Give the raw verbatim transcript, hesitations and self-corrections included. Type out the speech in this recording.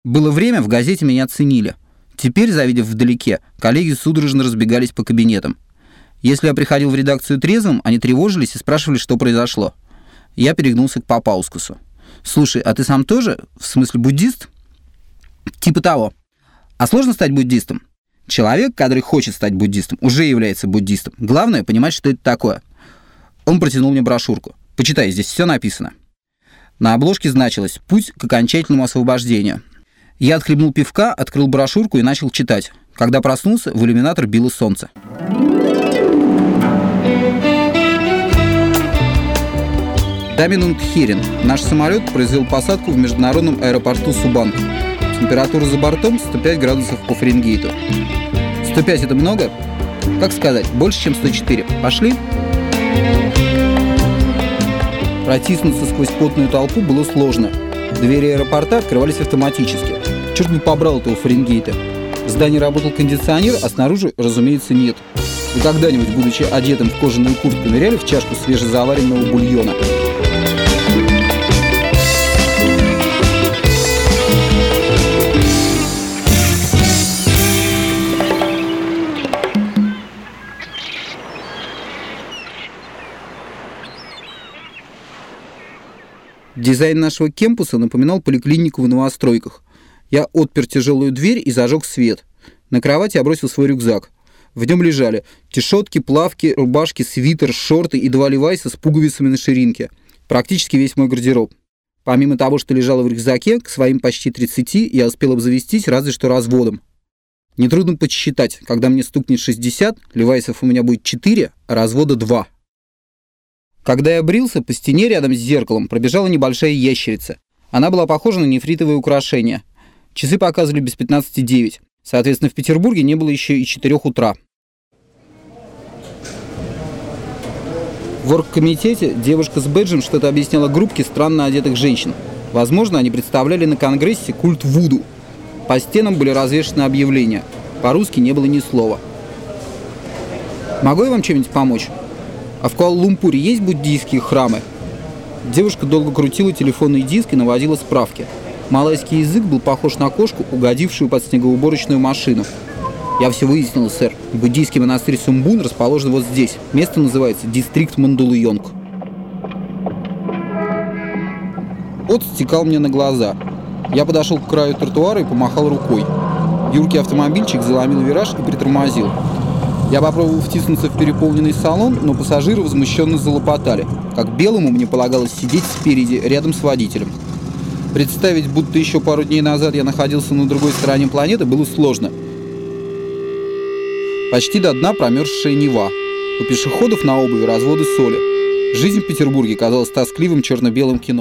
Было время, в газете меня ценили. Теперь, завидев вдалеке, коллеги судорожно разбегались по кабинетам. Если я приходил в редакцию трезвым, они тревожились и спрашивали, что произошло. Я перегнулся к Папаускасу. «Слушай, а ты сам тоже, в смысле буддист?» «Типа того. А сложно стать буддистом?» «Человек, который хочет стать буддистом, уже является буддистом. Главное — понимать, что это такое». Он протянул мне брошюрку. «Почитай, здесь все написано». На обложке значилось «Путь к окончательному освобождению». Я отхлебнул пивка, открыл брошюрку и начал читать. Когда проснулся, в иллюминатор било солнце. Даминунг Херин. Наш самолет произвел посадку в международном аэропорту Субанг. Температура за бортом сто пять градусов по Фаренгейту. сто пять это много? Как сказать, больше, чем сто четыре. Пошли? Протиснуться сквозь потную толпу было сложно. Двери аэропорта открывались автоматически. Черт бы побрал этого Фаренгейта. В здании работал кондиционер, а снаружи, разумеется, нет. Вы когда-нибудь, будучи одетым в кожаную куртку, ныряли в чашку свежезаваренного бульона? Дизайн нашего кемпуса напоминал поликлинику в новостройках. Я отпер тяжелую дверь и зажег свет. На кровати я бросил свой рюкзак. В нем лежали тишотки, плавки, рубашки, свитер, шорты и два левайса с пуговицами на ширинке. Практически весь мой гардероб. Помимо того, что лежало в рюкзаке, к своим почти тридцати я успел обзавестись разве что разводом. Нетрудно подсчитать, когда мне стукнет шестьдесят, левайсов у меня будет четыре, а развода два. Когда я брился, по стене рядом с зеркалом пробежала небольшая ящерица. Она была похожа на нефритовое украшение. Часы показывали без пятнадцати девять. Соответственно, в Петербурге не было еще и четырех утра. В оргкомитете девушка с бэджем что-то объясняла группке странно одетых женщин. Возможно, они представляли на конгрессе культ Вуду. По стенам были развешаны объявления. По-русски не было ни слова. «Могу я вам чем-нибудь помочь? А в Куала-Лумпуре есть буддийские храмы?» Девушка долго крутила телефонный диск и наводила справки. Малайский язык был похож на кошку, угодившую под снегоуборочную машину. «Я все выяснил, сэр. Буддийский монастырь Сумбун расположен вот здесь. Место называется Дистрикт Мандулыёнг». Пот стекал мне на глаза. Я подошел к краю тротуара и помахал рукой. Юркий автомобильчик заломил вираж и притормозил. Я попробовал втиснуться в переполненный салон, но пассажиры возмущенно залопотали. Как белому мне полагалось сидеть спереди, рядом с водителем. Представить, будто еще пару дней назад я находился на другой стороне планеты, было сложно. Почти до дна промерзшая Нева. У пешеходов на обуви разводы соли. Жизнь в Петербурге казалась тоскливым черно-белым кино.